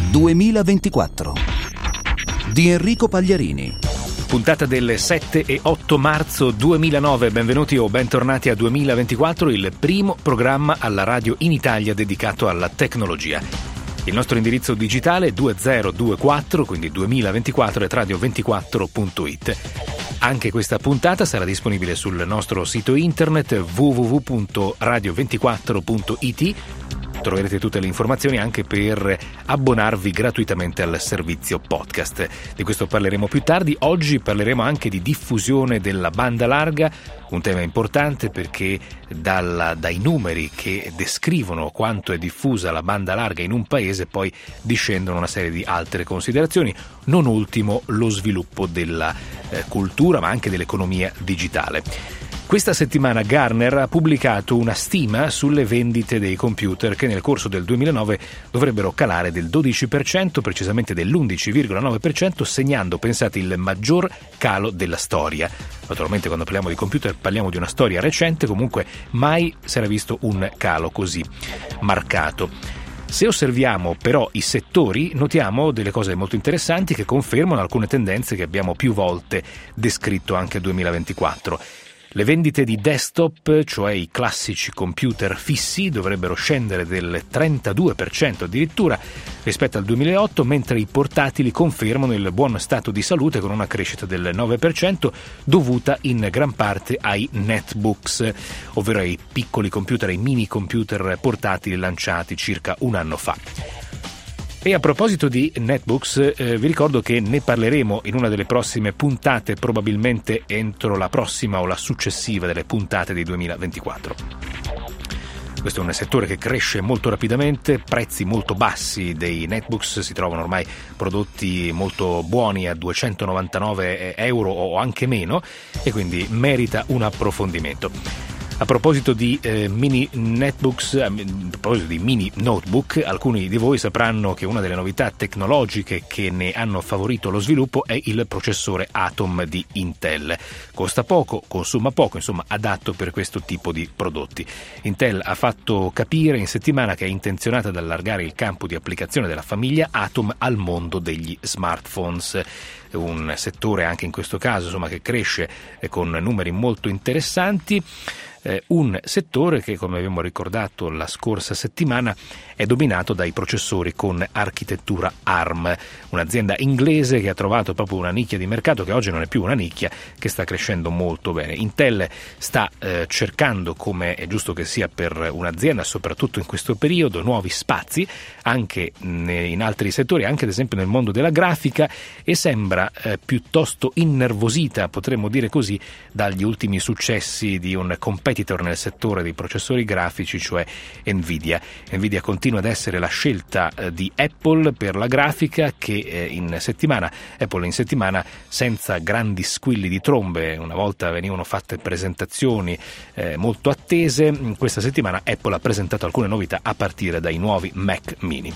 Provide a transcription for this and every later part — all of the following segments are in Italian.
2024 di Enrico Pagliarini. Puntata del 7 e 8 marzo 2009, benvenuti o bentornati a 2024, il primo programma alla radio in Italia dedicato alla tecnologia. Il nostro indirizzo digitale è 2024, quindi 2024 è radio24.it. Anche questa puntata sarà disponibile sul nostro sito internet www.radio24.it. Troverete tutte le informazioni anche per abbonarvi gratuitamente al servizio podcast. Di questo parleremo più tardi. Oggi parleremo anche di diffusione della banda larga, un tema importante perché dai numeri che descrivono quanto è diffusa la banda larga in un paese poi discendono una serie di altre considerazioni, non ultimo lo sviluppo della cultura ma anche dell'economia digitale. Questa settimana Gartner ha pubblicato una stima sulle vendite dei computer che nel corso del 2009 dovrebbero calare del 12%, precisamente dell'11,9%, segnando, pensate, il maggior calo della storia. Naturalmente quando parliamo di computer parliamo di una storia recente, comunque mai si era visto un calo così marcato. Se osserviamo però i settori, notiamo delle cose molto interessanti che confermano alcune tendenze che abbiamo più volte descritto anche nel 2024. Le vendite di desktop, cioè i classici computer fissi, dovrebbero scendere del 32% addirittura rispetto al 2008, mentre i portatili confermano il buon stato di salute con una crescita del 9% dovuta in gran parte ai netbooks, ovvero ai piccoli computer, ai mini computer portatili lanciati circa un anno fa. E a proposito di netbooks, vi ricordo che ne parleremo in una delle prossime puntate, probabilmente entro la prossima o la successiva delle puntate di 2024. Questo è un settore che cresce molto rapidamente, prezzi molto bassi dei netbooks, si trovano ormai prodotti molto buoni a 299 euro o anche meno e quindi merita un approfondimento. A proposito di mini netbooks, a proposito di mini notebook, alcuni di voi sapranno che una delle novità tecnologiche che ne hanno favorito lo sviluppo è il processore Atom di Intel. Costa poco, consuma poco, insomma adatto per questo tipo di prodotti. Intel ha fatto capire in settimana che è intenzionata ad allargare il campo di applicazione della famiglia Atom al mondo degli smartphones. Un settore anche in questo caso insomma che cresce con numeri molto interessanti. Un settore che, come abbiamo ricordato la scorsa settimana, è dominato dai processori con architettura ARM, un'azienda inglese che ha trovato proprio una nicchia di mercato che oggi non è più una nicchia, che sta crescendo molto bene. Intel sta cercando, come è giusto che sia per un'azienda, soprattutto in questo periodo, nuovi spazi anche in altri settori, anche ad esempio nel mondo della grafica, e sembra piuttosto innervosita, potremmo dire così, dagli ultimi successi di un competitor nel settore dei processori grafici, cioè Nvidia. Nvidia continua ad essere la scelta di Apple per la grafica, che Apple in settimana, senza grandi squilli di trombe, una volta venivano fatte presentazioni molto attese, questa settimana Apple ha presentato alcune novità a partire dai nuovi Mac mini.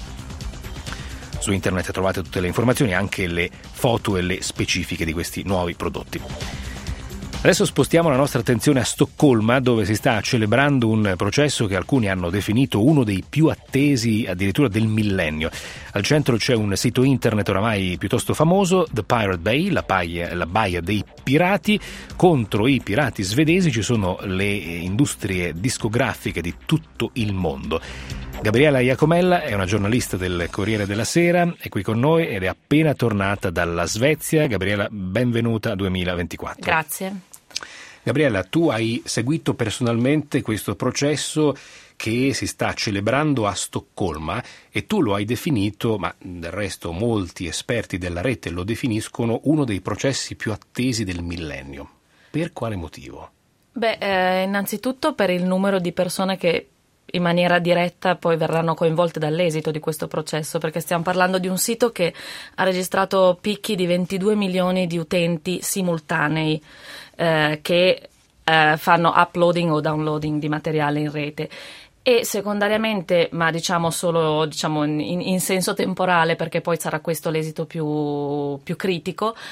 Su internet trovate tutte le informazioni, anche le foto e le specifiche di questi nuovi prodotti. Adesso spostiamo la nostra attenzione a Stoccolma, dove si sta celebrando un processo che alcuni hanno definito uno dei più attesi addirittura del millennio. Al centro c'è un sito internet oramai piuttosto famoso, The Pirate Bay, la baia dei pirati. Contro i pirati svedesi ci sono le industrie discografiche di tutto il mondo. Gabriela Iacomella è una giornalista del Corriere della Sera, è qui con noi ed è appena tornata dalla Svezia. Gabriela, benvenuta a 2024. Grazie. Gabriela, tu hai seguito personalmente questo processo che si sta celebrando a Stoccolma e tu lo hai definito, ma del resto molti esperti della rete lo definiscono, uno dei processi più attesi del millennio. Per quale motivo? Innanzitutto per il numero di persone che in maniera diretta poi verranno coinvolte dall'esito di questo processo, perché stiamo parlando di un sito che ha registrato picchi di 22 milioni di utenti simultanei che fanno uploading o downloading di materiale in rete. E secondariamente, ma solo in senso temporale, perché poi sarà questo l'esito più critico,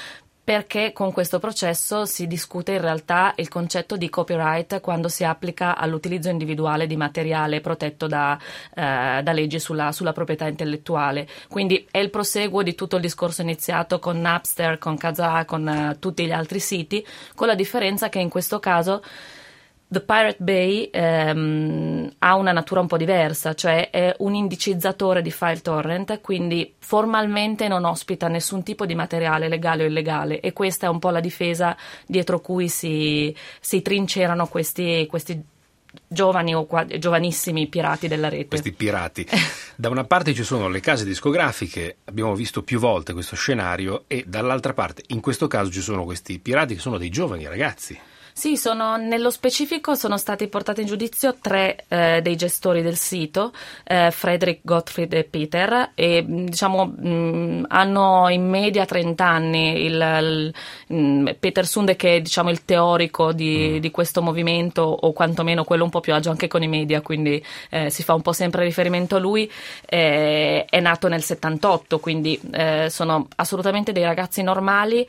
perché con questo processo si discute in realtà il concetto di copyright quando si applica all'utilizzo individuale di materiale protetto da leggi sulla proprietà intellettuale. Quindi è il proseguo di tutto il discorso iniziato con Napster, con Kazaa, con tutti gli altri siti, con la differenza che in questo caso The Pirate Bay ha una natura un po' diversa, cioè è un indicizzatore di file torrent, quindi formalmente non ospita nessun tipo di materiale legale o illegale, e questa è un po' la difesa dietro cui si trincerano questi giovani o giovanissimi pirati della rete. Questi pirati. Da una parte ci sono le case discografiche, abbiamo visto più volte questo scenario, e dall'altra parte, in questo caso, ci sono questi pirati che sono dei giovani ragazzi. Sì, nello specifico sono stati portati in giudizio 3 dei gestori del sito, Frederick, Gottfried e Peter, e hanno in media 30 anni. Peter Sunde, che è il teorico di questo movimento, o quantomeno quello un po' più agio anche con i media, quindi si fa un po' sempre riferimento a lui, è nato nel 78, quindi sono assolutamente dei ragazzi normali,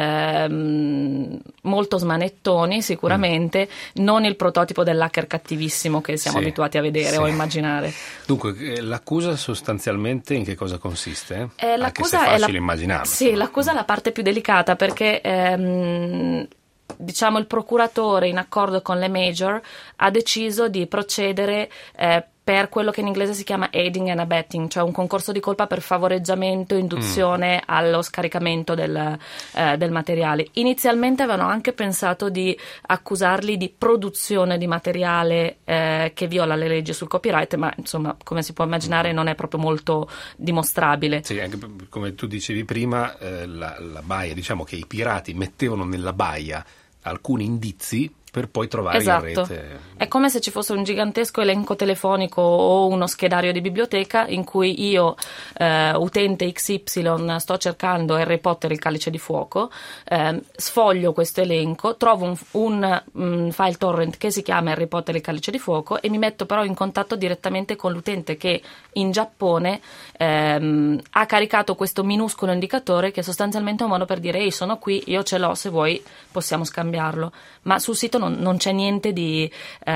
molto smanettoni sicuramente, non il prototipo dell'hacker cattivissimo che siamo abituati a vedere o a immaginare. Dunque, l'accusa sostanzialmente in che cosa consiste? L'accusa anche se è facile immaginarlo. Sì, l'accusa è la parte più delicata, perché il procuratore, in accordo con le major, ha deciso di procedere per quello che in inglese si chiama aiding and abetting, cioè un concorso di colpa per favoreggiamento e induzione allo scaricamento del materiale. Inizialmente avevano anche pensato di accusarli di produzione di materiale che viola le leggi sul copyright, ma insomma, come si può immaginare, non è proprio molto dimostrabile. Sì, anche come tu dicevi prima, la baia, diciamo che i pirati mettevano nella baia alcuni indizi per poi trovare in rete. È come se ci fosse un gigantesco elenco telefonico o uno schedario di biblioteca in cui io, utente XY, sto cercando Harry Potter il calice di fuoco, sfoglio questo elenco, trovo un file torrent che si chiama Harry Potter il calice di fuoco, e mi metto però in contatto direttamente con l'utente che in Giappone ha caricato questo minuscolo indicatore, che è sostanzialmente un modo per dire: ehi, sono qui, io ce l'ho, se vuoi possiamo scambiarlo. Ma sul sito non c'è niente di,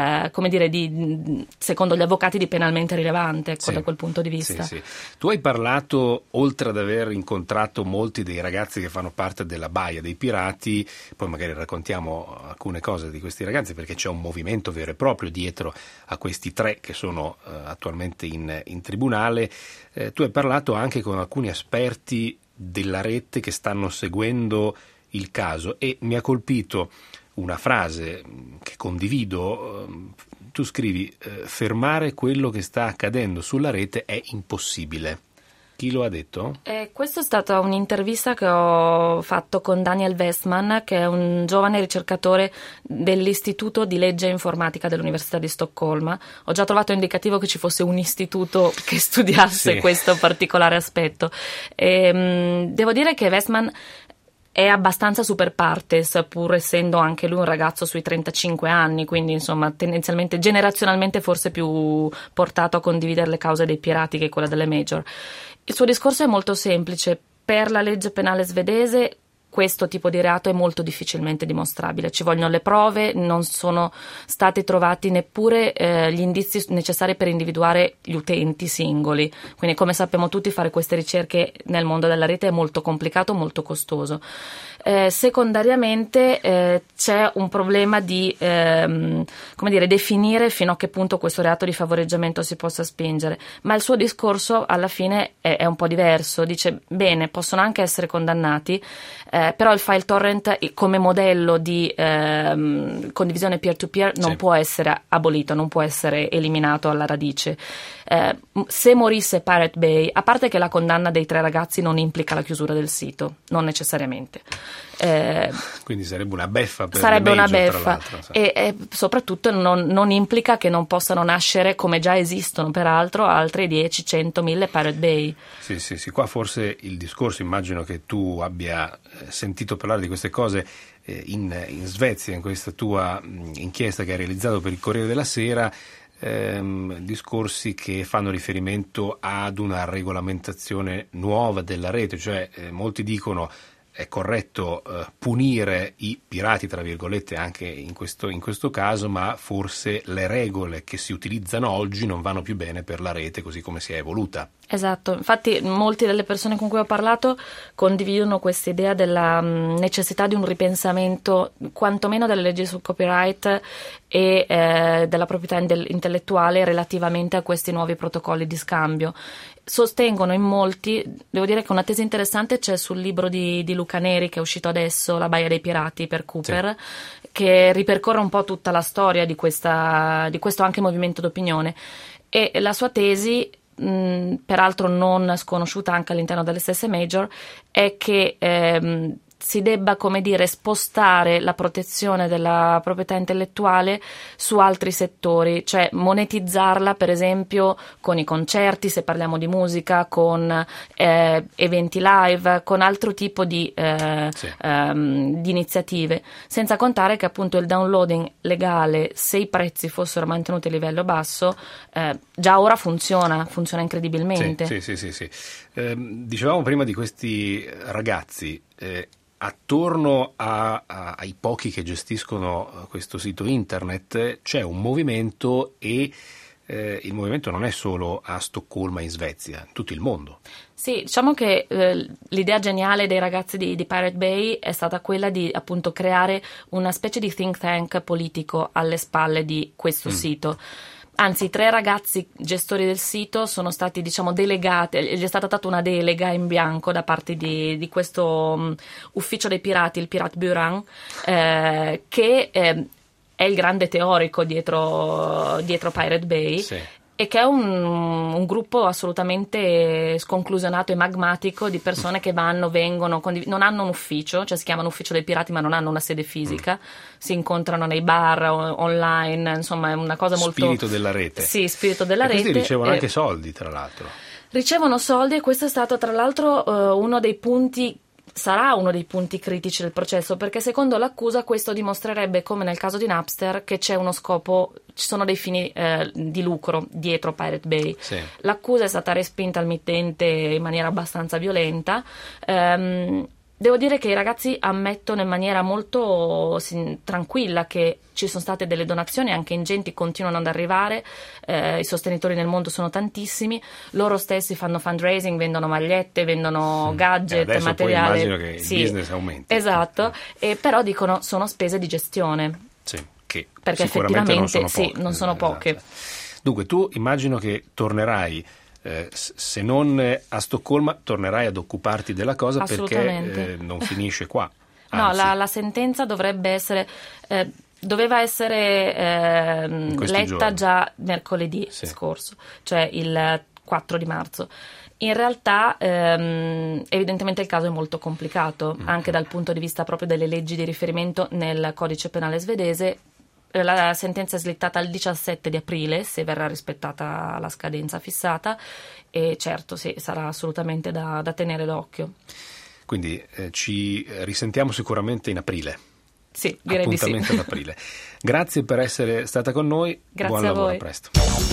secondo gli avvocati, di penalmente rilevante, da quel punto di vista. Sì. Tu hai parlato, oltre ad aver incontrato molti dei ragazzi che fanno parte della baia dei pirati, poi magari raccontiamo alcune cose di questi ragazzi, perché c'è un movimento vero e proprio dietro a questi 3 che sono attualmente in tribunale. Tu hai parlato anche con alcuni esperti della rete che stanno seguendo il caso, e mi ha colpito una frase che condivido. Tu scrivi: fermare quello che sta accadendo sulla rete è impossibile. Chi lo ha detto? Questa è stata un'intervista che ho fatto con Daniel Westman, che è un giovane ricercatore dell'Istituto di Legge e Informatica dell'Università di Stoccolma. Ho già trovato indicativo che ci fosse un istituto che studiasse questo particolare aspetto. Devo dire che Westman è abbastanza super partes, pur essendo anche lui un ragazzo sui 35 anni, quindi insomma tendenzialmente, generazionalmente, forse più portato a condividere le cause dei pirati che quella delle major. Il suo discorso è molto semplice: per la legge penale svedese questo tipo di reato è molto difficilmente dimostrabile, ci vogliono le prove, non sono stati trovati neppure gli indizi necessari per individuare gli utenti singoli, quindi come sappiamo tutti fare queste ricerche nel mondo della rete è molto complicato, molto costoso. Secondariamente c'è un problema di definire fino a che punto questo reato di favoreggiamento si possa spingere, ma il suo discorso alla fine è un po' diverso. Dice: bene, possono anche essere condannati, però il file torrent come modello di condivisione peer-to-peer non può essere abolito, non può essere eliminato alla radice. Se morisse Pirate Bay, a parte che la condanna dei 3 ragazzi non implica la chiusura del sito, non necessariamente. Quindi sarebbe una beffa per sarebbe le major, una beffa, tra l'altro. e soprattutto non implica che non possano nascere, come già esistono peraltro, altre 10, 100, 1000 Pirate Bay. Sì, qua forse il discorso, immagino che tu abbia sentito parlare di queste cose in Svezia, in questa tua inchiesta che hai realizzato per il Corriere della Sera, discorsi che fanno riferimento ad una regolamentazione nuova della rete, cioè molti dicono è corretto punire i pirati, tra virgolette, anche in questo caso, ma forse le regole che si utilizzano oggi non vanno più bene per la rete così come si è evoluta. Esatto, infatti molte delle persone con cui ho parlato condividono questa idea della necessità di un ripensamento quantomeno delle leggi sul copyright e della proprietà intellettuale relativamente a questi nuovi protocolli di scambio. Sostengono in molti, devo dire che una tesi interessante c'è sul libro di Luca Neri che è uscito adesso, La Baia dei Pirati per Cooper, sì, che ripercorre un po' tutta la storia di questo anche movimento d'opinione, e la sua tesi, peraltro non sconosciuta anche all'interno delle stesse major, è che si debba, come dire, spostare la protezione della proprietà intellettuale su altri settori, cioè monetizzarla per esempio con i concerti, se parliamo di musica, con eventi live, con altro tipo di iniziative, senza contare che appunto il downloading legale, se i prezzi fossero mantenuti a livello basso, già ora funziona incredibilmente. Sì. Dicevamo prima di questi ragazzi, attorno ai pochi che gestiscono questo sito internet c'è un movimento, e il movimento non è solo a Stoccolma in Svezia, in tutto il mondo. Sì, diciamo che l'idea geniale dei ragazzi di Pirate Bay è stata quella di appunto creare una specie di think tank politico alle spalle di questo sito. Anzi, 3 ragazzi gestori del sito sono stati, diciamo, delegati, gli è stata data una delega in bianco da parte di questo ufficio dei pirati, il Piratbureau, che è il grande teorico dietro Pirate Bay. Sì. E che è un gruppo assolutamente sconclusionato e magmatico di persone che vengono, non hanno un ufficio, cioè si chiamano ufficio dei pirati ma non hanno una sede fisica, si incontrano nei bar, online, insomma è una cosa molto... Spirito della rete. Sì, spirito della rete. Questi ricevono anche soldi, tra l'altro. Ricevono soldi, e questo è stato tra l'altro sarà uno dei punti critici del processo, perché secondo l'accusa questo dimostrerebbe, come nel caso di Napster, che c'è uno scopo, ci sono dei fini di lucro dietro Pirate Bay. Sì. L'accusa è stata respinta al mittente in maniera abbastanza violenta. Devo dire che i ragazzi ammettono in maniera molto tranquilla che ci sono state delle donazioni anche ingenti, continuano ad arrivare, i sostenitori nel mondo sono tantissimi, loro stessi fanno fundraising, vendono magliette, vendono gadget, adesso materiale. Poi immagino che il business aumenti. Esatto, e però dicono sono spese di gestione. Sì, che perché effettivamente non sono poche. Esatto. Dunque tu immagino che tornerai, se non a Stoccolma, tornerai ad occuparti della cosa, perché non finisce qua. No, la sentenza doveva essere letta giorni. già mercoledì scorso, cioè il 4 di marzo. In realtà evidentemente il caso è molto complicato, anche dal punto di vista proprio delle leggi di riferimento nel codice penale svedese. La sentenza è slittata al 17 di aprile, se verrà rispettata la scadenza fissata, e certo sì, sarà assolutamente da tenere d'occhio. Quindi ci risentiamo sicuramente in aprile. Sì, direi di sì. Appuntamento ad aprile. Grazie per essere stata con noi. Grazie Buon lavoro, a voi. A presto.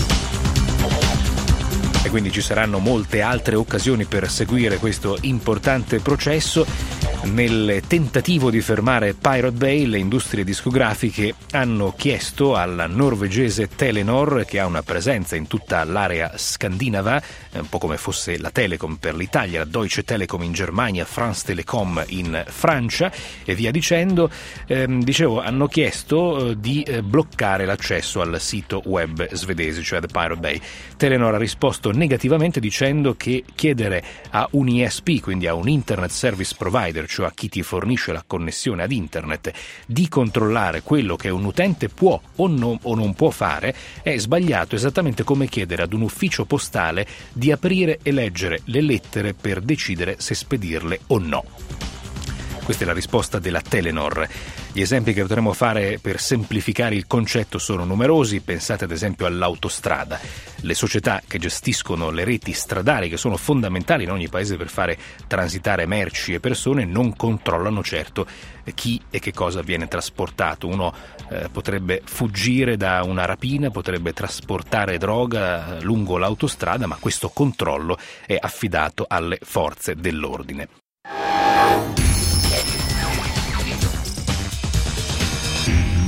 E quindi ci saranno molte altre occasioni per seguire questo importante processo. Nel tentativo di fermare Pirate Bay, le industrie discografiche hanno chiesto alla norvegese Telenor, che ha una presenza in tutta l'area scandinava, un po' come fosse la Telecom per l'Italia, la Deutsche Telekom in Germania, France Telecom in Francia e via dicendo, hanno chiesto di bloccare l'accesso al sito web svedese, cioè The Pirate Bay. Telenor ha risposto negativamente dicendo che chiedere a un ISP, quindi a un Internet Service Provider, cioè a chi ti fornisce la connessione ad internet, di controllare quello che un utente può o non può fare, è sbagliato, esattamente come chiedere ad un ufficio postale di aprire e leggere le lettere per decidere se spedirle o no. Questa è la risposta della Telenor. Gli esempi che potremmo fare per semplificare il concetto sono numerosi. Pensate ad esempio all'autostrada. Le società che gestiscono le reti stradali, che sono fondamentali in ogni paese per fare transitare merci e persone, non controllano certo chi e che cosa viene trasportato. Uno potrebbe fuggire da una rapina, potrebbe trasportare droga lungo l'autostrada, ma questo controllo è affidato alle forze dell'ordine.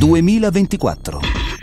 2024.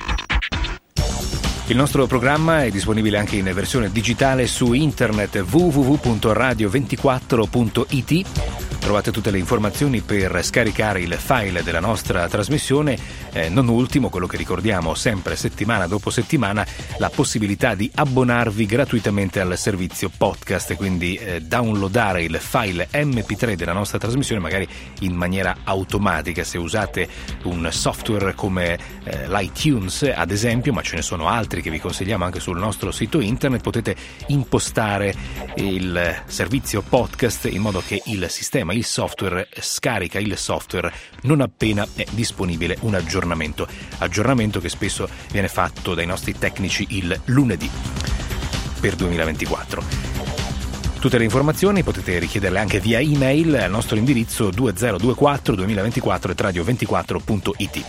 Il nostro programma è disponibile anche in versione digitale su internet www.radio24.it. Trovate tutte le informazioni per scaricare il file della nostra trasmissione, non ultimo quello che ricordiamo sempre settimana dopo settimana, la possibilità di abbonarvi gratuitamente al servizio podcast, quindi downloadare il file MP3 della nostra trasmissione magari in maniera automatica se usate un software come l'iTunes ad esempio, ma ce ne sono altri che vi consigliamo anche sul nostro sito internet. Potete impostare il servizio podcast in modo che il sistema, il software, scarica il software non appena è disponibile un aggiornamento che spesso viene fatto dai nostri tecnici il lunedì per 2024. Tutte le informazioni potete richiederle anche via email al nostro indirizzo 20242024@radio24.it.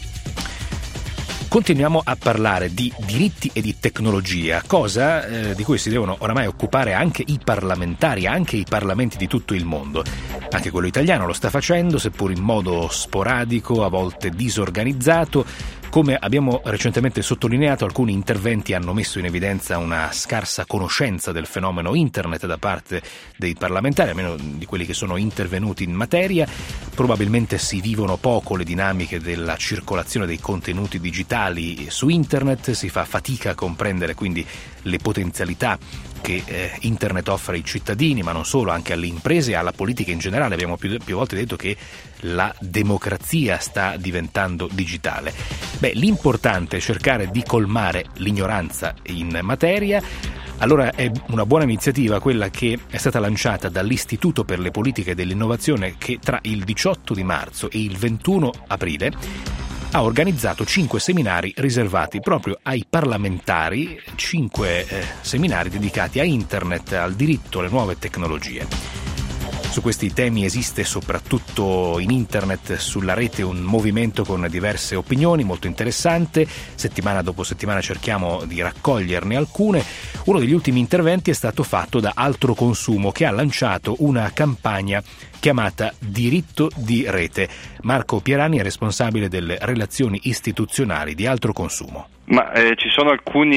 Continuiamo a parlare di diritti e di tecnologia, cosa di cui si devono oramai occupare anche i parlamentari, anche i parlamenti di tutto il mondo. Anche quello italiano lo sta facendo, seppur in modo sporadico, a volte disorganizzato. Come abbiamo recentemente sottolineato, alcuni interventi hanno messo in evidenza una scarsa conoscenza del fenomeno internet da parte dei parlamentari, almeno di quelli che sono intervenuti in materia. Probabilmente si vivono poco le dinamiche della circolazione dei contenuti digitali su internet, si fa fatica a comprendere quindi le potenzialità che internet offre ai cittadini, ma non solo, anche alle imprese e alla politica in generale. Abbiamo più volte detto che la democrazia sta diventando digitale. L'importante è cercare di colmare l'ignoranza in materia. Allora è una buona iniziativa quella che è stata lanciata dall'Istituto per le politiche dell'innovazione, che tra il 18 di marzo e il 21 aprile ha organizzato 5 seminari riservati proprio ai parlamentari, 5 seminari dedicati a internet, al diritto, alle nuove tecnologie. Su questi temi esiste soprattutto in internet, sulla rete, un movimento con diverse opinioni, molto interessante. Settimana dopo settimana cerchiamo di raccoglierne alcune. Uno degli ultimi interventi è stato fatto da Altro Consumo, che ha lanciato una campagna chiamata Diritto di Rete. Marco Pierani è responsabile delle relazioni istituzionali di Altro Consumo. Ci sono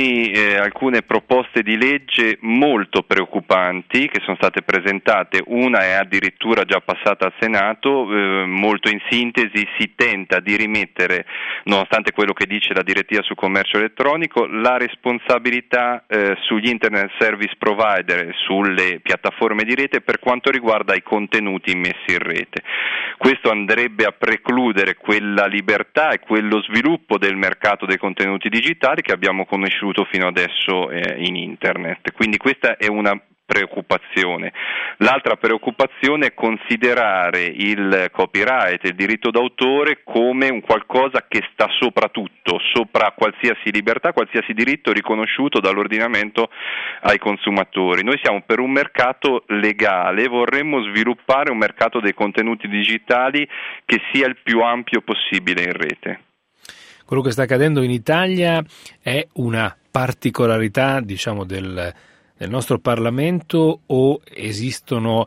alcune proposte di legge molto preoccupanti che sono state presentate. Una è addirittura già passata al Senato. Molto in sintesi si tenta di rimettere, nonostante quello che dice la direttiva sul commercio elettronico, la responsabilità sugli internet service provider e sulle piattaforme di rete per quanto riguarda i contenuti messi in rete. Questo andrebbe a precludere quella libertà e quello sviluppo del mercato dei contenuti digitali che abbiamo conosciuto fino adesso in internet. Quindi questa è una preoccupazione. L'altra preoccupazione è considerare il copyright, il diritto d'autore, come un qualcosa che sta sopra tutto, sopra qualsiasi libertà, qualsiasi diritto riconosciuto dall'ordinamento ai consumatori. Noi siamo per un mercato legale, vorremmo sviluppare un mercato dei contenuti digitali che sia il più ampio possibile in rete. Quello che sta accadendo in Italia è una particolarità, del nostro Parlamento, o esistono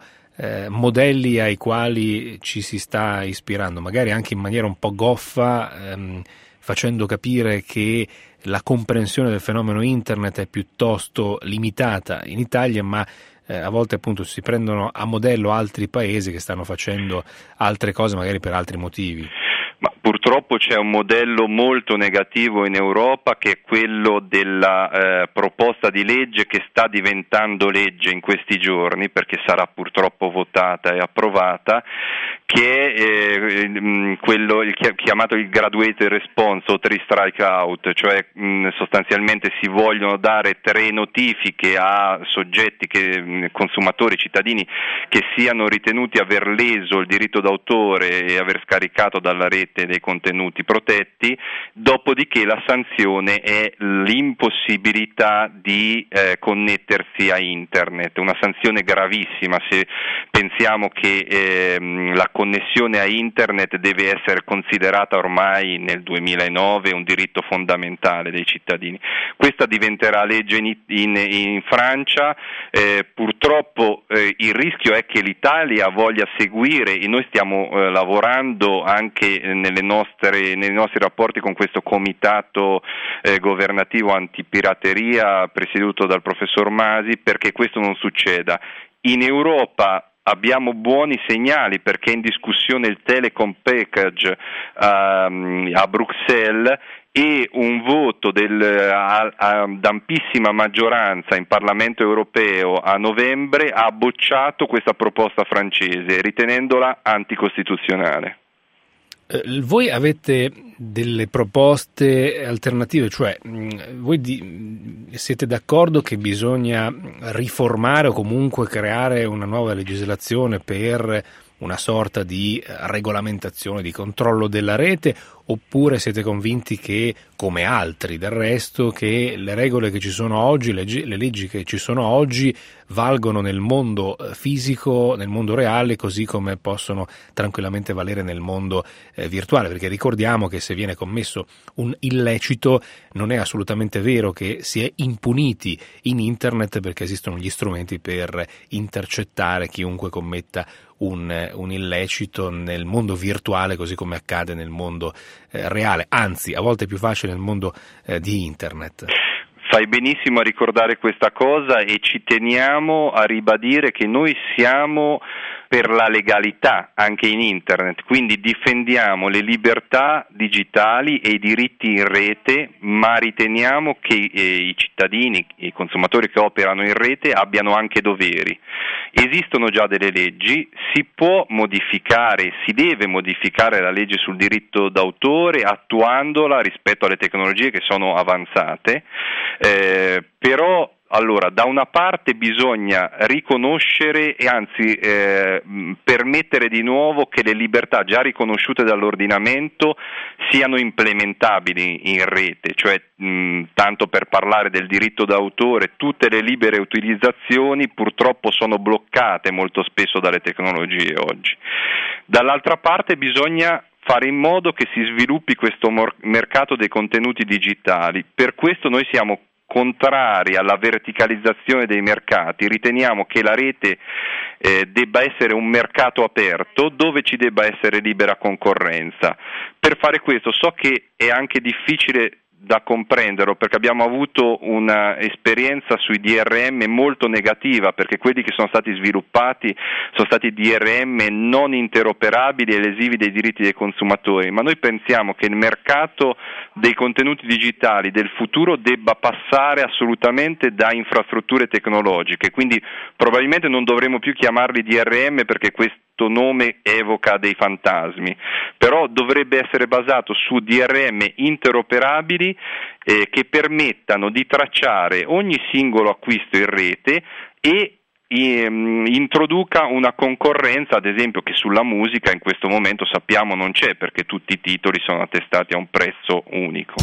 modelli ai quali ci si sta ispirando, magari anche in maniera un po' goffa, facendo capire che la comprensione del fenomeno internet è piuttosto limitata in Italia, ma a volte appunto si prendono a modello altri paesi che stanno facendo altre cose magari per altri motivi. Ma purtroppo c'è un modello molto negativo in Europa, che è quello della proposta di legge che sta diventando legge in questi giorni, perché sarà purtroppo votata e approvata, che è quello chiamato il graduated response o 3 strike out, cioè sostanzialmente si vogliono dare 3 notifiche a soggetti, consumatori, cittadini, che siano ritenuti aver leso il diritto d'autore e aver scaricato dalla rete dei contenuti protetti, dopodiché la sanzione è l'impossibilità di connettersi a internet, una sanzione gravissima se pensiamo che la connessione a internet deve essere considerata ormai nel 2009 un diritto fondamentale dei cittadini. Questa diventerà legge in Francia, purtroppo il rischio è che l'Italia voglia seguire, e noi stiamo lavorando anche nei nostri rapporti con questo comitato governativo antipirateria presieduto dal professor Masi, perché questo non succeda. In Europa abbiamo buoni segnali perché è in discussione il Telecom Package a Bruxelles e un voto ad ampissima maggioranza in Parlamento europeo a novembre ha bocciato questa proposta francese, ritenendola anticostituzionale. Voi avete delle proposte alternative, cioè voi siete d'accordo che bisogna riformare o comunque creare una nuova legislazione per una sorta di regolamentazione, di controllo della rete, oppure siete convinti che, come altri del resto, che le regole che ci sono oggi, le leggi che ci sono oggi valgono nel mondo fisico, nel mondo reale, così come possono tranquillamente valere nel mondo virtuale? Perché ricordiamo che se viene commesso un illecito non è assolutamente vero che si è impuniti in internet, perché esistono gli strumenti per intercettare chiunque commetta un illecito nel mondo virtuale, così come accade nel mondo reale, anzi a volte è più facile nel mondo di internet. Fai benissimo a ricordare questa cosa e ci teniamo a ribadire che noi siamo per la legalità anche in internet, quindi difendiamo le libertà digitali e i diritti in rete, ma riteniamo che i cittadini, i consumatori che operano in rete abbiano anche doveri. Esistono già delle leggi, si può modificare, si deve modificare la legge sul diritto d'autore attuandola rispetto alle tecnologie che sono avanzate, però allora, da una parte bisogna riconoscere e anzi permettere di nuovo che le libertà già riconosciute dall'ordinamento siano implementabili in rete, cioè tanto per parlare del diritto d'autore, tutte le libere utilizzazioni purtroppo sono bloccate molto spesso dalle tecnologie oggi. Dall'altra parte bisogna fare in modo che si sviluppi questo mercato dei contenuti digitali, per questo noi siamo contrari alla verticalizzazione dei mercati, riteniamo che la rete debba essere un mercato aperto dove ci debba essere libera concorrenza. Per fare questo so che è anche difficile da comprenderlo perché abbiamo avuto una esperienza sui DRM molto negativa, perché quelli che sono stati sviluppati sono stati DRM non interoperabili e lesivi dei diritti dei consumatori, ma noi pensiamo che il mercato dei contenuti digitali del futuro debba passare assolutamente da infrastrutture tecnologiche, quindi probabilmente non dovremo più chiamarli DRM perché questo nome evoca dei fantasmi, però dovrebbe essere basato su DRM interoperabili che permettano di tracciare ogni singolo acquisto in rete e introduca una concorrenza, ad esempio, che sulla musica in questo momento sappiamo non c'è perché tutti i titoli sono attestati a un prezzo unico.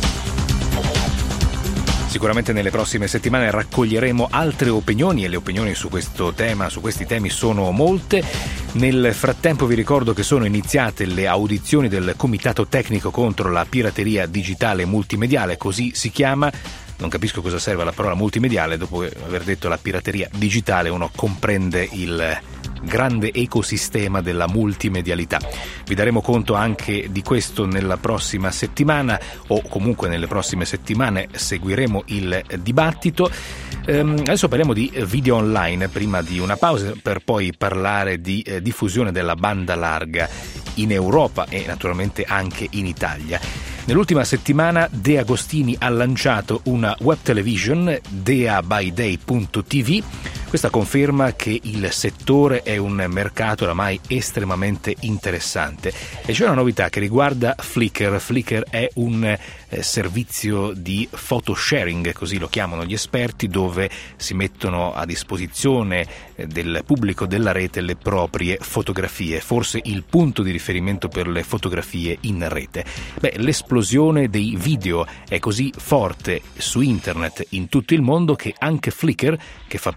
Sicuramente nelle prossime settimane raccoglieremo altre opinioni e le opinioni su questo tema, su questi temi sono molte. Nel frattempo vi ricordo che sono iniziate le audizioni del Comitato Tecnico contro la pirateria digitale multimediale, così si chiama. Non capisco cosa serve la parola multimediale, dopo aver detto la pirateria digitale uno comprende il grande ecosistema della multimedialità. Vi daremo conto anche di questo nella prossima settimana o comunque nelle prossime settimane seguiremo il dibattito. Adesso parliamo di video online prima di una pausa per poi parlare di diffusione della banda larga in Europa e naturalmente anche in Italia. Nell'ultima settimana De Agostini ha lanciato una web television, deabyday.tv. Questa conferma che il settore è un mercato oramai estremamente interessante. E c'è una novità che riguarda Flickr. Flickr è un servizio di photo sharing, così lo chiamano gli esperti, dove si mettono a disposizione del pubblico della rete le proprie fotografie, forse il punto di riferimento per le fotografie in rete. L'esplosione dei video è così forte su internet in tutto il mondo che anche Flickr, che fa parte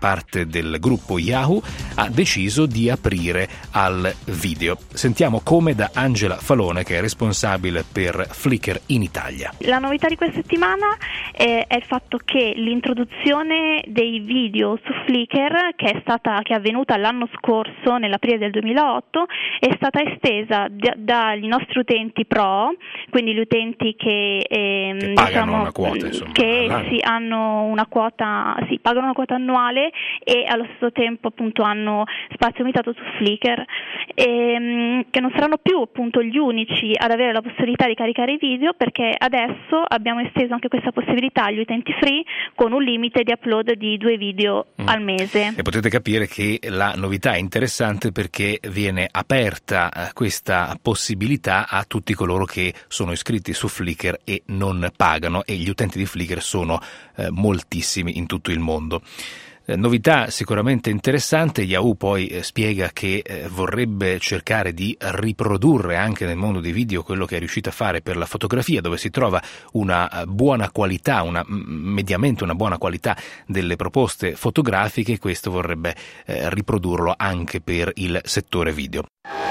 presidente del gruppo Yahoo, ha deciso di aprire al video. Sentiamo come da Angela Falone, che è responsabile per Flickr in Italia. La novità di questa settimana è il fatto che l'introduzione dei video su Flickr, che è avvenuta l'anno scorso, nell'aprile del 2008, è stata estesa dagli nostri utenti pro, quindi gli utenti che pagano una quota, insomma, hanno una quota, pagano una quota annuale e allo stesso tempo appunto hanno spazio limitato su Flickr, che non saranno più appunto gli unici ad avere la possibilità di caricare i video, perché adesso abbiamo esteso anche questa possibilità agli utenti free con un limite di upload di 2 video al mese. E potete capire che la novità è interessante perché viene aperta questa possibilità a tutti coloro che sono iscritti su Flickr e non pagano, e gli utenti di Flickr sono moltissimi in tutto il mondo. Novità sicuramente interessante. Yahoo poi spiega che vorrebbe cercare di riprodurre anche nel mondo dei video quello che è riuscito a fare per la fotografia, dove si trova una buona qualità, mediamente una buona qualità delle proposte fotografiche. Questo vorrebbe riprodurlo anche per il settore video.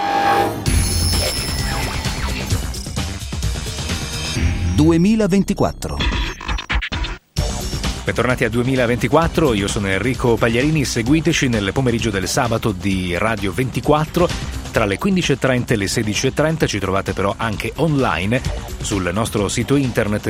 ...2024. Bentornati a 2024, io sono Enrico Pagliarini, seguiteci nel pomeriggio del sabato di Radio 24 tra le 15.30 e le 16.30, ci trovate però anche online sul nostro sito internet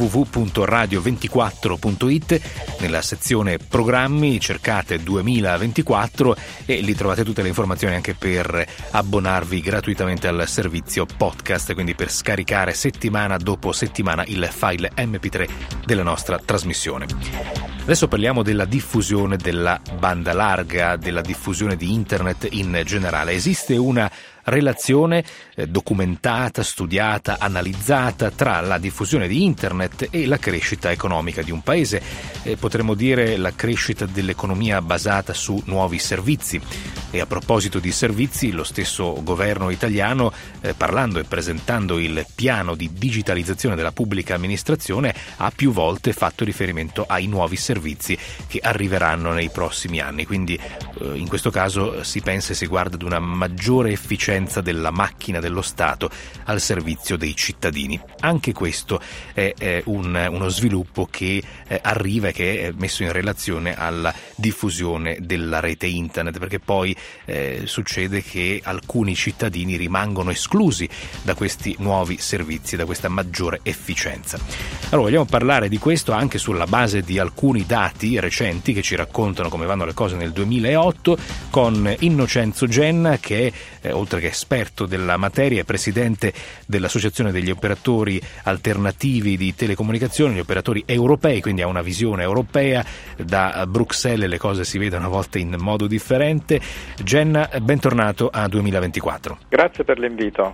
www.radio24.it, nella sezione programmi cercate 2024 e lì trovate tutte le informazioni anche per abbonarvi gratuitamente al servizio podcast, quindi per scaricare settimana dopo settimana il file MP3 della nostra trasmissione. Adesso parliamo della diffusione della banda larga, della diffusione di internet in generale. Esiste una relazione documentata, studiata, analizzata tra la diffusione di internet e la crescita economica di un paese, potremmo dire la crescita dell'economia basata su nuovi servizi. E a proposito di servizi, lo stesso governo italiano, parlando e presentando il piano di digitalizzazione della pubblica amministrazione, ha più volte fatto riferimento ai nuovi servizi che arriveranno nei prossimi anni. Quindi in questo caso si pensa e si guarda ad una maggiore efficienza della macchina dello Stato al servizio dei cittadini. Anche questo è uno sviluppo che arriva e che è messo in relazione alla diffusione della rete internet, perché poi succede che alcuni cittadini rimangono esclusi da questi nuovi servizi, da questa maggiore efficienza. Allora vogliamo parlare di questo anche sulla base di alcuni dati recenti che ci raccontano come vanno le cose nel 2008 con Innocenzo Genna, che è, oltre che esperto della materia, è presidente dell'Associazione degli operatori alternativi di telecomunicazioni, gli operatori europei, quindi ha una visione europea. Da Bruxelles le cose si vedono a volte in modo differente. Genna, bentornato a 2024. Grazie per l'invito.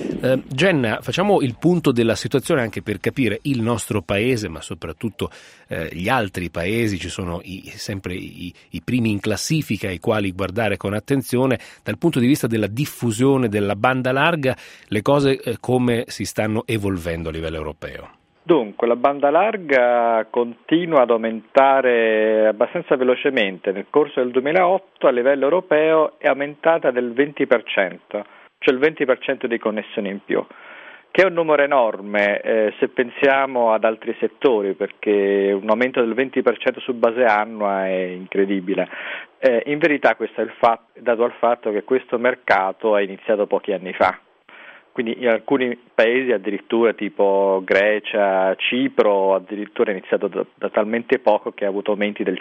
Genna, facciamo il punto della situazione anche per capire il nostro paese, ma soprattutto gli altri paesi. Ci sono sempre i primi in classifica ai quali guardare con attenzione. Dal punto di vista della diffusione della banda larga, le cose come si stanno evolvendo a livello europeo? Dunque, la banda larga continua ad aumentare abbastanza velocemente. Nel corso del 2008 a livello europeo è aumentata del 20%, cioè il 20% di connessioni in più, che è un numero enorme se pensiamo ad altri settori, perché un aumento del 20% su base annua è incredibile. In verità questo è dato al fatto che questo mercato è iniziato pochi anni fa. Quindi in alcuni paesi addirittura tipo Grecia, Cipro, addirittura è iniziato da talmente poco che ha avuto aumenti del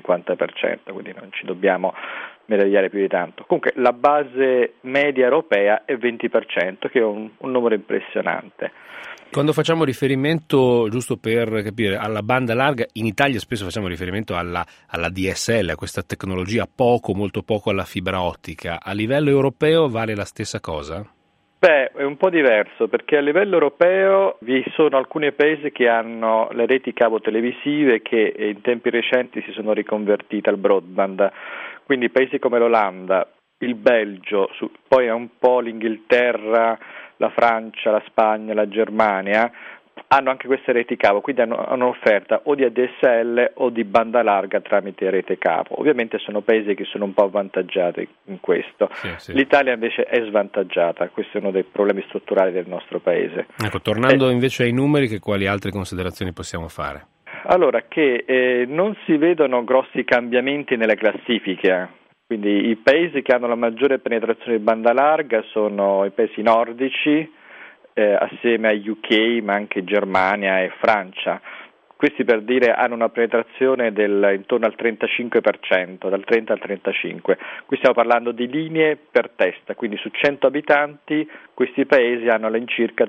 150%, quindi non ci dobbiamo meravigliare più di tanto. Comunque la base media europea è 20%, che è un numero impressionante. Quando facciamo riferimento, giusto per capire, alla banda larga, in Italia spesso facciamo riferimento alla DSL, a questa tecnologia, molto poco alla fibra ottica. A livello europeo vale la stessa cosa? Beh, è un po' diverso, perché a livello europeo vi sono alcuni paesi che hanno le reti cavo televisive che in tempi recenti si sono riconvertite al broadband, quindi paesi come l'Olanda, il Belgio, poi un po' l'Inghilterra, la Francia, la Spagna, la Germania, hanno anche queste reti cavo, quindi hanno un'offerta o di ADSL o di banda larga tramite rete cavo. Ovviamente sono paesi che sono un po' avvantaggiati in questo. Sì. L'Italia invece è svantaggiata, questo è uno dei problemi strutturali del nostro paese. Ecco, tornando invece ai numeri, quali altre considerazioni possiamo fare? Allora, che non si vedono grossi cambiamenti nelle classifiche. Quindi i paesi che hanno la maggiore penetrazione di banda larga sono i paesi nordici, assieme a UK, ma anche Germania e Francia. Questi, per dire, hanno una penetrazione intorno al 35%, dal 30 al 35%. Qui stiamo parlando di linee per testa, quindi su 100 abitanti questi paesi hanno all'incirca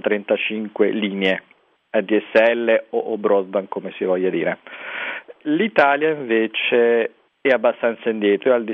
30-35 linee, ADSL o broadband, come si voglia dire. L'Italia invece è abbastanza indietro, è al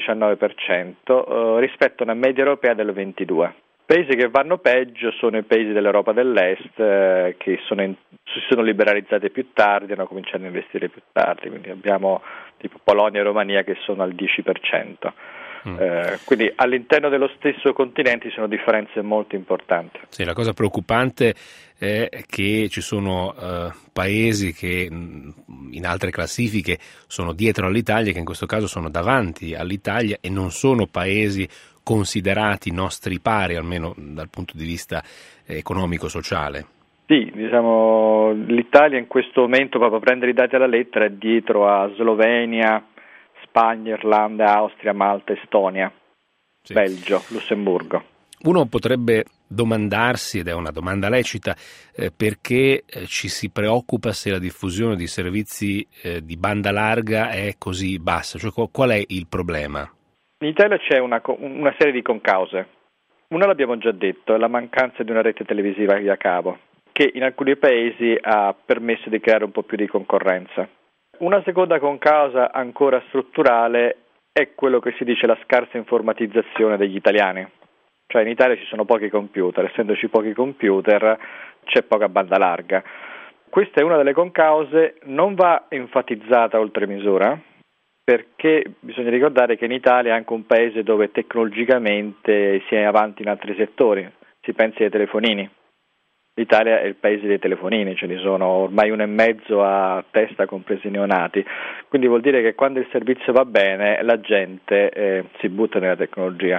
19%, rispetto a una media europea del 22%. Paesi che vanno peggio sono i paesi dell'Europa dell'Est, che si sono liberalizzati più tardi, hanno cominciato a investire più tardi, quindi abbiamo tipo Polonia e Romania che sono al 10%. Quindi all'interno dello stesso continente ci sono differenze molto importanti. Sì, la cosa preoccupante è che ci sono paesi che in altre classifiche sono dietro all'Italia, che in questo caso sono davanti all'Italia, e non sono paesi considerati nostri pari, almeno dal punto di vista economico-sociale. Sì, diciamo l'Italia in questo momento, proprio a prendere i dati alla lettera, è dietro a Slovenia, Spagna, Irlanda, Austria, Malta, Estonia, sì. Belgio, Lussemburgo. Uno potrebbe domandarsi, ed è una domanda lecita, perché ci si preoccupa se la diffusione di servizi di banda larga è così bassa, cioè qual è il problema? In Italia c'è una serie di concause. Una l'abbiamo già detto, è la mancanza di una rete televisiva via cavo, che in alcuni paesi ha permesso di creare un po' più di concorrenza. Una seconda concausa ancora strutturale è quello che si dice la scarsa informatizzazione degli italiani. Cioè in Italia ci sono pochi computer, essendoci pochi computer c'è poca banda larga. Questa è una delle concause, non va enfatizzata oltre misura, perché bisogna ricordare che in Italia è anche un paese dove tecnologicamente si è avanti in altri settori, si pensi ai telefonini. L'Italia è il paese dei telefonini, ce ne sono ormai 1,5 a testa, compresi i neonati, quindi vuol dire che quando il servizio va bene la gente si butta nella tecnologia.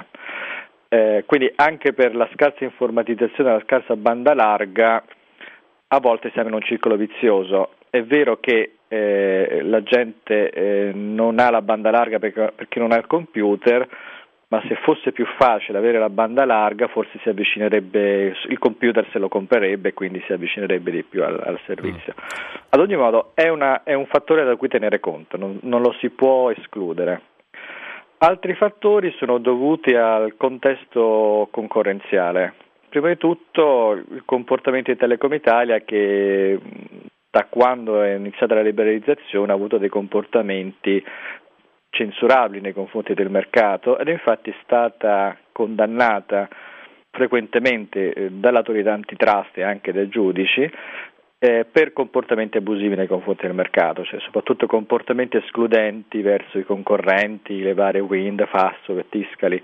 Quindi anche per la scarsa informatizzazione e la scarsa banda larga a volte siamo in un circolo vizioso. È vero che la gente non ha la banda larga perché non ha il computer, ma se fosse più facile avere la banda larga forse si avvicinerebbe, il computer se lo comprerebbe e quindi si avvicinerebbe di più al servizio. Ad ogni modo è un fattore da cui tenere conto, non lo si può escludere. Altri fattori sono dovuti al contesto concorrenziale. Prima di tutto il comportamento di Telecom Italia, che da quando è iniziata la liberalizzazione ha avuto dei comportamenti censurabili nei confronti del mercato ed è infatti stata condannata frequentemente dall'autorità antitrust e anche dai giudici per comportamenti abusivi nei confronti del mercato, cioè soprattutto comportamenti escludenti verso i concorrenti, le varie Wind, Fastweb e Tiscali.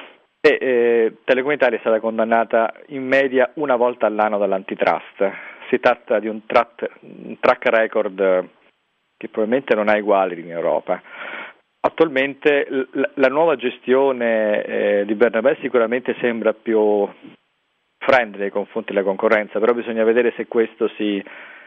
Telecom Italia è stata condannata in media una volta all'anno dall'antitrust. Si tratta di un track record che probabilmente non ha uguali in Europa. Attualmente la nuova gestione di Bernabé sicuramente sembra più friendly nei confronti della concorrenza, però bisogna vedere se questo si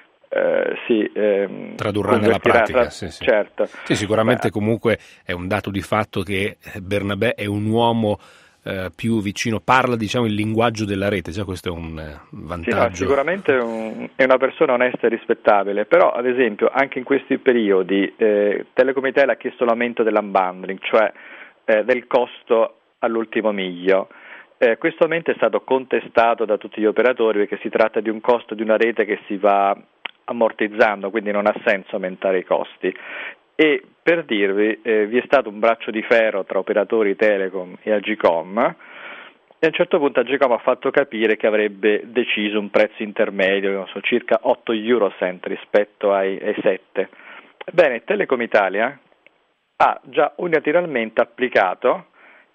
tradurrà nella pratica. Sì. Certo. Sì, sicuramente comunque è un dato di fatto che Bernabé è un uomo più vicino, parla il linguaggio della rete, già questo è un vantaggio. Sì, sicuramente è una persona onesta e rispettabile, però ad esempio anche in questi periodi Telecom Italia ha chiesto l'aumento dell'unbundling, cioè del costo all'ultimo miglio. Questo aumento è stato contestato da tutti gli operatori perché si tratta di un costo di una rete che si va ammortizzando, quindi non ha senso aumentare i costi. E per dirvi, vi è stato un braccio di ferro tra operatori Telecom e Agcom e a un certo punto Agcom ha fatto capire che avrebbe deciso un prezzo intermedio, circa 8 eurocent rispetto ai 7. Ebbene, Telecom Italia ha già unilateralmente applicato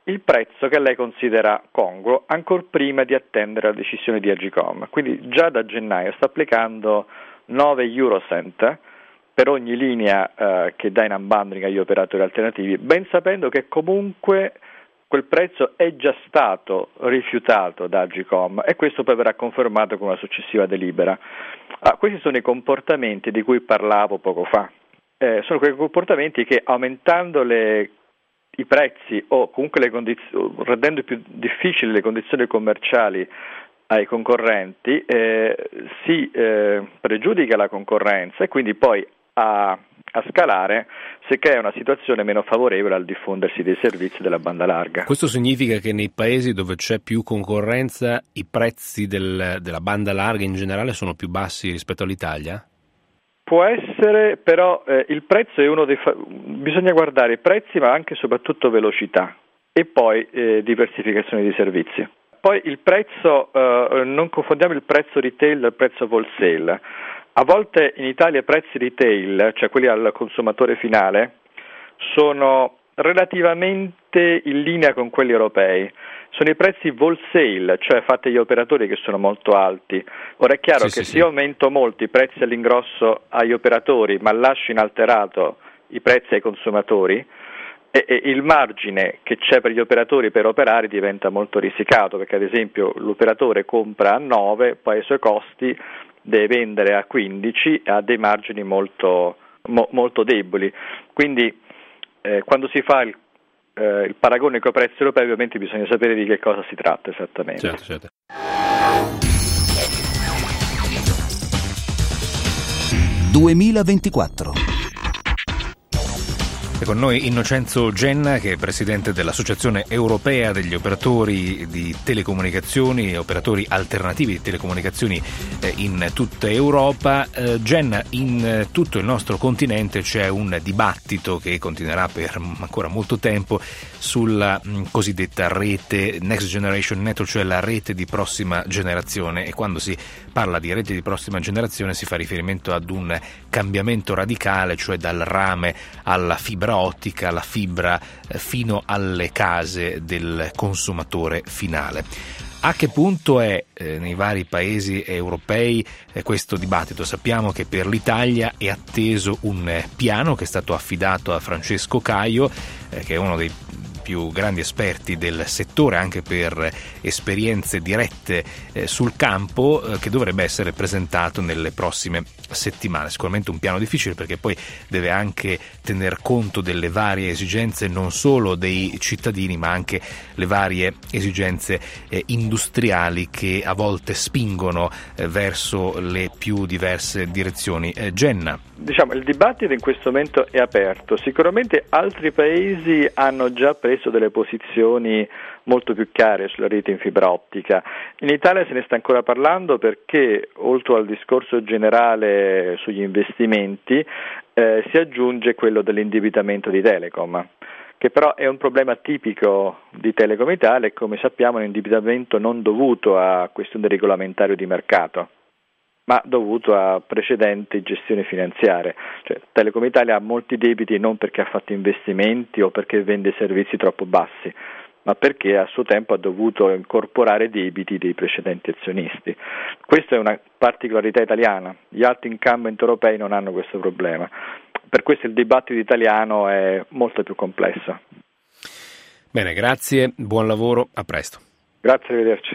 il prezzo che lei considera congruo, ancor prima di attendere la decisione di Agcom. Quindi già da gennaio sta applicando 9 eurocent per ogni linea che dà in unbundling agli operatori alternativi, ben sapendo che comunque quel prezzo è già stato rifiutato da Agcom e questo poi verrà confermato con una successiva delibera. Questi sono i comportamenti di cui parlavo poco fa. Sono quei comportamenti che aumentando i prezzi o comunque rendendo più difficili le condizioni commerciali ai concorrenti si pregiudica la concorrenza e quindi poi a scalare si crea una situazione meno favorevole al diffondersi dei servizi della banda larga. Questo significa che nei paesi dove c'è più concorrenza i prezzi della banda larga in generale sono più bassi rispetto all'Italia? Può essere, però il prezzo è uno dei bisogna guardare i prezzi ma anche e soprattutto velocità e poi diversificazione di servizi. Poi il prezzo, non confondiamo il prezzo retail dal prezzo wholesale. A volte in Italia i prezzi retail, cioè quelli al consumatore finale, sono relativamente in linea con quelli europei. Sono i prezzi wholesale, cioè fatti agli operatori, che sono molto alti. Ora è chiaro che se io aumento molto i prezzi all'ingrosso agli operatori, ma lascio inalterato i prezzi ai consumatori, e il margine che c'è per gli operatori per operare diventa molto risicato, perché ad esempio l'operatore compra a 9, poi ai suoi costi deve vendere a 15 e ha dei margini molto deboli. Quindi quando si fa il paragone con i prezzi europei ovviamente bisogna sapere di che cosa si tratta esattamente. Certo. 2024. È con noi Innocenzo Genna, che è presidente dell'Associazione Europea degli Operatori di Telecomunicazioni, operatori alternativi di telecomunicazioni in tutta Europa. Genna, in tutto il nostro continente c'è un dibattito che continuerà per ancora molto tempo sulla cosiddetta rete Next Generation Network, cioè la rete di prossima generazione, e quando si parla di rete di prossima generazione si fa riferimento ad un cambiamento radicale, cioè dal rame alla fibra ottica, la fibra fino alle case del consumatore finale. A che punto è nei vari paesi europei questo dibattito? Sappiamo che per l'Italia è atteso un piano che è stato affidato a Francesco Caio, che è uno dei più grandi esperti del settore anche per esperienze dirette sul campo, che dovrebbe essere presentato nelle prossime settimane. Sicuramente un piano difficile, perché poi deve anche tener conto delle varie esigenze non solo dei cittadini ma anche le varie esigenze industriali che a volte spingono verso le più diverse direzioni. Genna. Diciamo, il dibattito in questo momento è aperto. Sicuramente altri paesi hanno già preso delle posizioni molto più chiare sulla rete in fibra ottica. In Italia se ne sta ancora parlando perché, oltre al discorso generale sugli investimenti, si aggiunge quello dell'indebitamento di Telecom, che però è un problema tipico di Telecom Italia e, come sappiamo, è un indebitamento non dovuto a questione regolamentario di mercato, ma dovuto a precedenti gestioni finanziarie. Cioè, Telecom Italia ha molti debiti non perché ha fatto investimenti o perché vende servizi troppo bassi, ma perché a suo tempo ha dovuto incorporare debiti dei precedenti azionisti. Questa è una particolarità italiana, gli altri incumbent europei non hanno questo problema. Per questo il dibattito italiano è molto più complesso. Bene, grazie, buon lavoro, a presto. Grazie, arrivederci.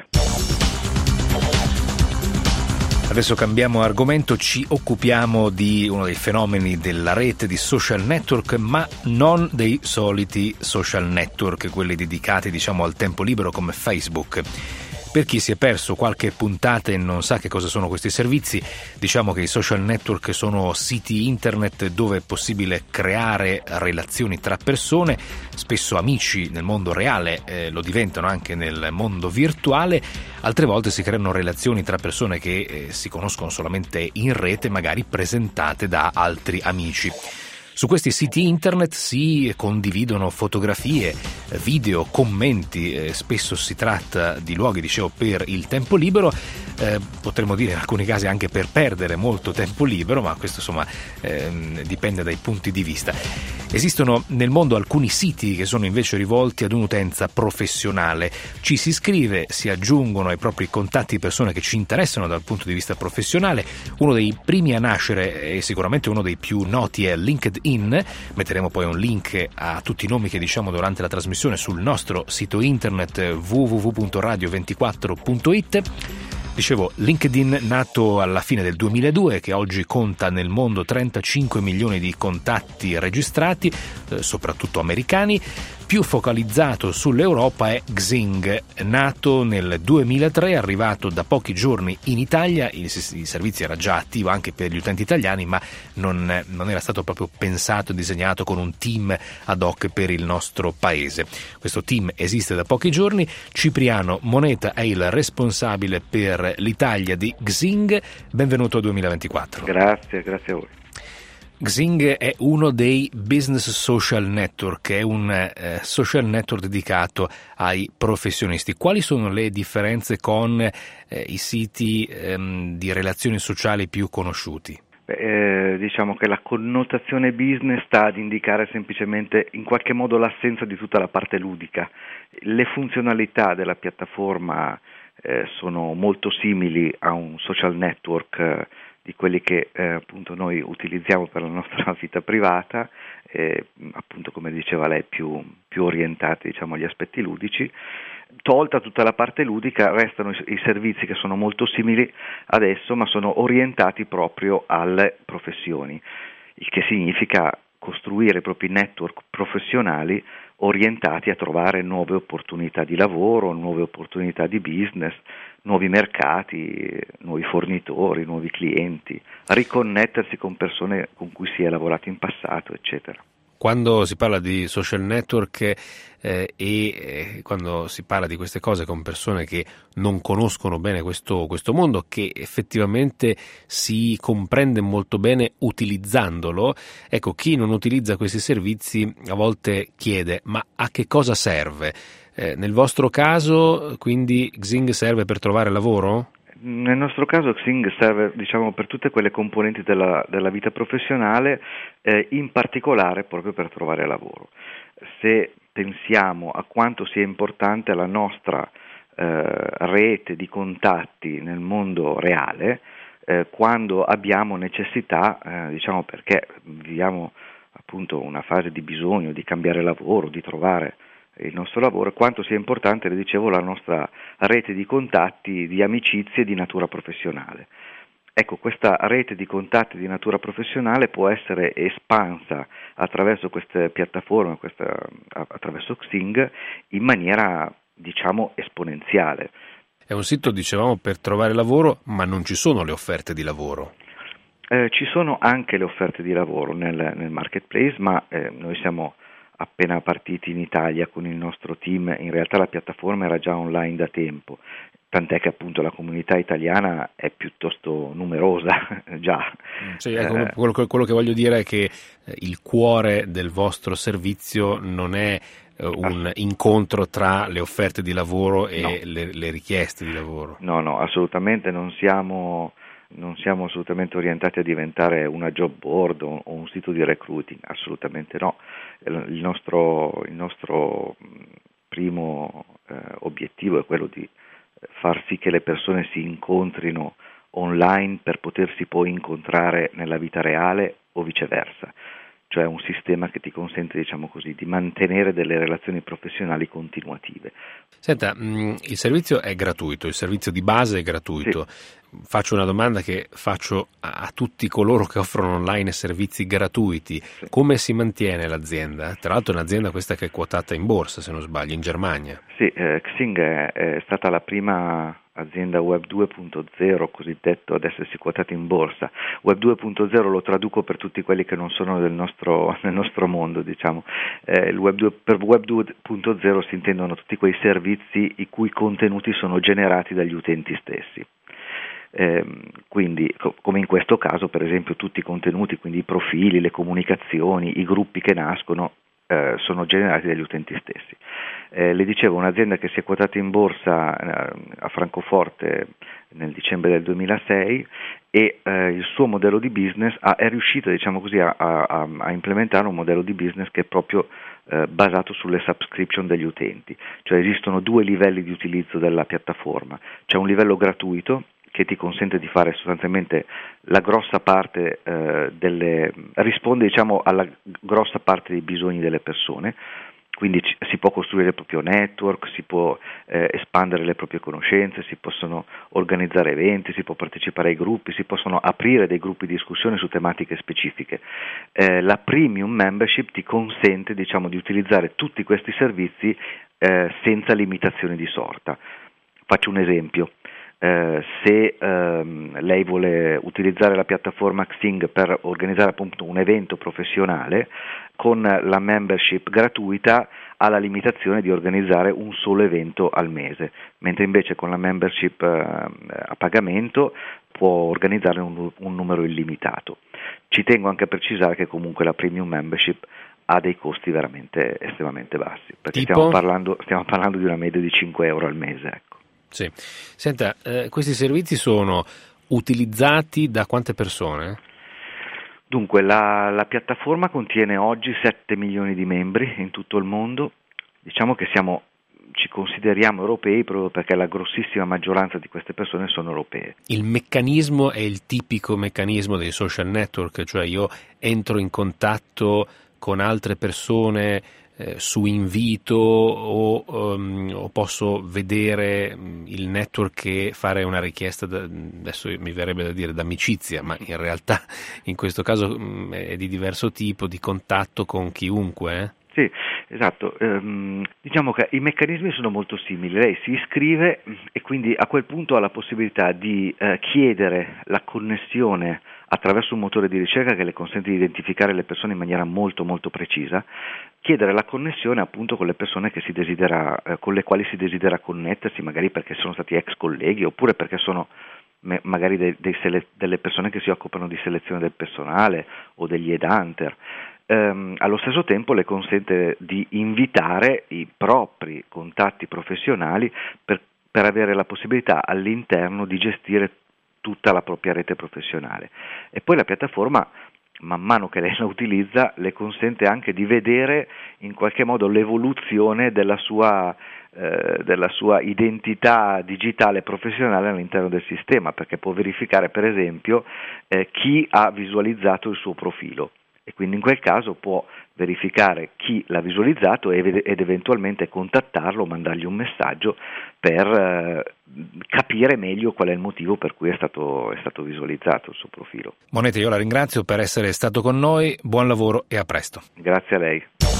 Adesso cambiamo argomento, ci occupiamo di uno dei fenomeni della rete di social network, ma non dei soliti social network, quelli dedicati al tempo libero come Facebook. Per chi si è perso qualche puntata e non sa che cosa sono questi servizi, diciamo che i social network sono siti internet dove è possibile creare relazioni tra persone, spesso amici nel mondo reale, lo diventano anche nel mondo virtuale. Altre volte si creano relazioni tra persone che si conoscono solamente in rete, magari presentate da altri amici. Su questi siti internet si condividono fotografie, video, commenti, spesso si tratta di luoghi, per il tempo libero, potremmo dire in alcuni casi anche per perdere molto tempo libero, ma questo dipende dai punti di vista. Esistono nel mondo alcuni siti che sono invece rivolti ad un'utenza professionale. Ci si iscrive, si aggiungono ai propri contatti persone che ci interessano dal punto di vista professionale. Uno dei primi a nascere e sicuramente uno dei più noti è LinkedIn. Metteremo poi un link a tutti i nomi che diciamo durante la trasmissione sul nostro sito internet www.radio24.it. Dicevo, LinkedIn nato alla fine del 2002, che oggi conta nel mondo 35 milioni di contatti registrati, soprattutto americani. Più focalizzato sull'Europa è Xing, nato nel 2003, arrivato da pochi giorni in Italia. Il servizio era già attivo anche per gli utenti italiani, ma non era stato proprio pensato e disegnato con un team ad hoc per il nostro paese. Questo team esiste da pochi giorni. Cipriano Moneta è il responsabile per l'Italia di Xing. Benvenuto a 2024. Grazie a voi. Xing è uno dei business social network, è un social network dedicato ai professionisti. Quali sono le differenze con i siti di relazioni sociali più conosciuti? Diciamo che la connotazione business sta ad indicare semplicemente in qualche modo l'assenza di tutta la parte ludica. Le funzionalità della piattaforma sono molto simili a un social network di quelli che appunto noi utilizziamo per la nostra vita privata, appunto come diceva lei più orientati diciamo agli aspetti ludici. Tolta tutta la parte ludica restano i servizi che sono molto simili adesso, ma sono orientati proprio alle professioni, il che significa costruire i propri network professionali orientati a trovare nuove opportunità di lavoro, nuove opportunità di business, nuovi mercati, nuovi fornitori, nuovi clienti, a riconnettersi con persone con cui si è lavorato in passato, eccetera. Quando si parla di social network quando si parla di queste cose con persone che non conoscono bene questo mondo, che effettivamente si comprende molto bene utilizzandolo, ecco, chi non utilizza questi servizi a volte chiede: ma a che cosa serve? Nel vostro caso, quindi, Xing serve per trovare lavoro? Nel nostro caso Xing serve diciamo per tutte quelle componenti della vita professionale, in particolare proprio per trovare lavoro. Se pensiamo a quanto sia importante la nostra rete di contatti nel mondo reale, quando abbiamo necessità, diciamo perché viviamo appunto una fase di bisogno di cambiare lavoro, di trovare il nostro lavoro, quanto sia importante, le dicevo, la nostra rete di contatti, di amicizie di natura professionale. Ecco, questa rete di contatti di natura professionale può essere espansa attraverso queste piattaforme, attraverso Xing, in maniera, diciamo, esponenziale. È un sito, dicevamo, per trovare lavoro, ma non ci sono le offerte di lavoro. Ci sono anche le offerte di lavoro nel marketplace, ma noi siamo appena partiti in Italia con il nostro team. In realtà la piattaforma era già online da tempo, tant'è che appunto la comunità italiana è piuttosto numerosa già. Sì, ecco, quello che voglio dire è che il cuore del vostro servizio non è un incontro tra le offerte di lavoro e le richieste di lavoro. No, assolutamente non siamo assolutamente orientati a diventare una job board o un sito di recruiting, assolutamente no. Il nostro primo obiettivo è quello di far sì che le persone si incontrino online per potersi poi incontrare nella vita reale o viceversa, cioè un sistema che ti consente, diciamo così, di mantenere delle relazioni professionali continuative. Senta, il servizio è gratuito, il servizio di base è gratuito. Sì. Faccio una domanda che faccio a tutti coloro che offrono online servizi gratuiti. Sì. Come si mantiene l'azienda? Tra l'altro è un'azienda questa che è quotata in borsa, se non sbaglio, in Germania. Sì, Xing è stata la prima azienda Web 2.0 cosiddetto ad essersi quotata in borsa. Web 2.0 lo traduco per tutti quelli che non sono nel nostro mondo, diciamo. Per Web 2.0 si intendono tutti quei servizi i cui contenuti sono generati dagli utenti stessi. Quindi come in questo caso, per esempio, tutti i contenuti, quindi i profili, le comunicazioni, i gruppi che nascono sono generati dagli utenti stessi. Le dicevo, un'azienda che si è quotata in borsa a Francoforte nel dicembre del 2006 e il suo modello di business è riuscito, diciamo così, a implementare un modello di business che è proprio basato sulle subscription degli utenti. Cioè esistono due livelli di utilizzo della piattaforma. C'è un livello gratuito che ti consente di fare sostanzialmente la grossa parte risponde, diciamo, alla grossa parte dei bisogni delle persone. Quindi si può costruire il proprio network, si può espandere le proprie conoscenze, si possono organizzare eventi, si può partecipare ai gruppi, si possono aprire dei gruppi di discussione su tematiche specifiche. La Premium Membership ti consente, diciamo, di utilizzare tutti questi servizi senza limitazioni di sorta. Faccio un esempio. Se lei vuole utilizzare la piattaforma Xing per organizzare appunto un evento professionale, con la membership gratuita ha la limitazione di organizzare un solo evento al mese, mentre invece con la membership a pagamento può organizzare un numero illimitato. Ci tengo anche a precisare che comunque la Premium Membership ha dei costi veramente estremamente bassi, perché stiamo parlando di una media di 5 euro al mese, ecco. Sì. Senta, questi servizi sono utilizzati da quante persone? Dunque, la piattaforma contiene oggi 7 milioni di membri in tutto il mondo. Diciamo che ci consideriamo europei proprio perché la grossissima maggioranza di queste persone sono europee. Il meccanismo è il tipico meccanismo dei social network, cioè io entro in contatto con altre persone su invito o posso vedere il network e fare una richiesta, adesso mi verrebbe da dire d'amicizia, ma in realtà in questo caso è di diverso tipo, di contatto con chiunque. Sì, esatto. Diciamo che i meccanismi sono molto simili. Lei si iscrive e quindi a quel punto ha la possibilità di chiedere la connessione attraverso un motore di ricerca che le consente di identificare le persone in maniera molto molto precisa, chiedere la connessione appunto con le persone che con le quali si desidera connettersi, magari perché sono stati ex colleghi oppure perché sono magari delle persone che si occupano di selezione del personale o degli headhunter. Allo stesso tempo le consente di invitare i propri contatti professionali per avere la possibilità all'interno di gestire tutta la propria rete professionale. E poi la piattaforma, man mano che lei la utilizza, le consente anche di vedere in qualche modo l'evoluzione della sua identità digitale professionale all'interno del sistema, perché può verificare per esempio chi ha visualizzato il suo profilo. E quindi in quel caso può verificare chi l'ha visualizzato ed eventualmente contattarlo, mandargli un messaggio per capire meglio qual è il motivo per cui è stato visualizzato il suo profilo. Monete, io la ringrazio per essere stato con noi, buon lavoro e a presto. Grazie a lei.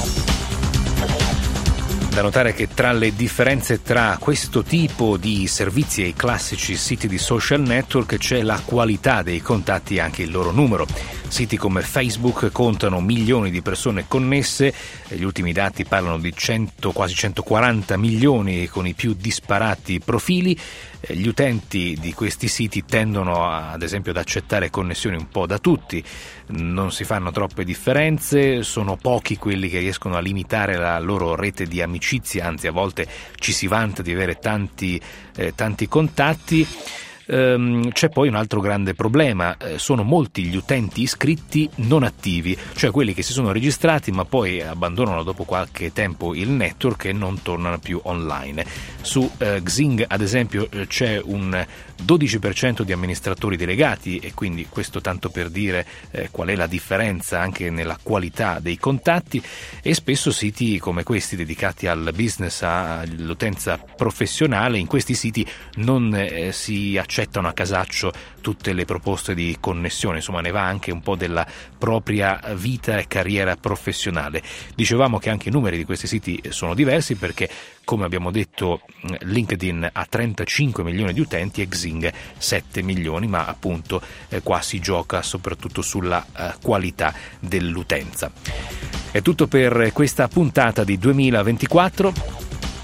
Da notare che tra le differenze tra questo tipo di servizi e i classici siti di social network c'è la qualità dei contatti e anche il loro numero. Siti come Facebook contano milioni di persone connesse, gli ultimi dati parlano di quasi 140 milioni con i più disparati profili. Gli utenti di questi siti tendono ad esempio ad accettare connessioni un po' da tutti, non si fanno troppe differenze, sono pochi quelli che riescono a limitare la loro rete di amicizia, anzi a volte ci si vanta di avere tanti contatti. C'è poi un altro grande problema, sono molti gli utenti iscritti non attivi, cioè quelli che si sono registrati ma poi abbandonano dopo qualche tempo il network e non tornano più online. Su Xing ad esempio c'è un 12% di amministratori delegati e quindi questo tanto per dire qual è la differenza anche nella qualità dei contatti, e spesso siti come questi dedicati al business, all'utenza professionale, in questi siti non si accettano a casaccio tutte le proposte di connessione, insomma ne va anche un po' della propria vita e carriera professionale. Dicevamo che anche i numeri di questi siti sono diversi perché, come abbiamo detto, LinkedIn ha 35 milioni di utenti e Xing 7 milioni, ma appunto qua si gioca soprattutto sulla qualità dell'utenza. È tutto per questa puntata di 2024.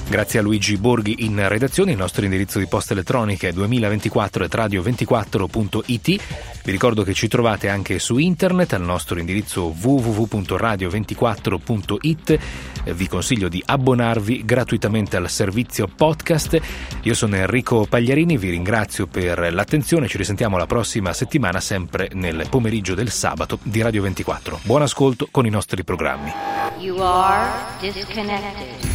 Grazie a Luigi Borghi in redazione. Il nostro indirizzo di posta elettronica è 2024@radio24.it. Vi ricordo che ci trovate anche su internet al nostro indirizzo www.radio24.it. Vi consiglio di abbonarvi gratuitamente al servizio podcast. Io sono Enrico Pagliarini, vi ringrazio per l'attenzione. Ci risentiamo la prossima settimana, sempre nel pomeriggio del sabato di Radio 24. Buon ascolto con i nostri programmi. You are disconnected.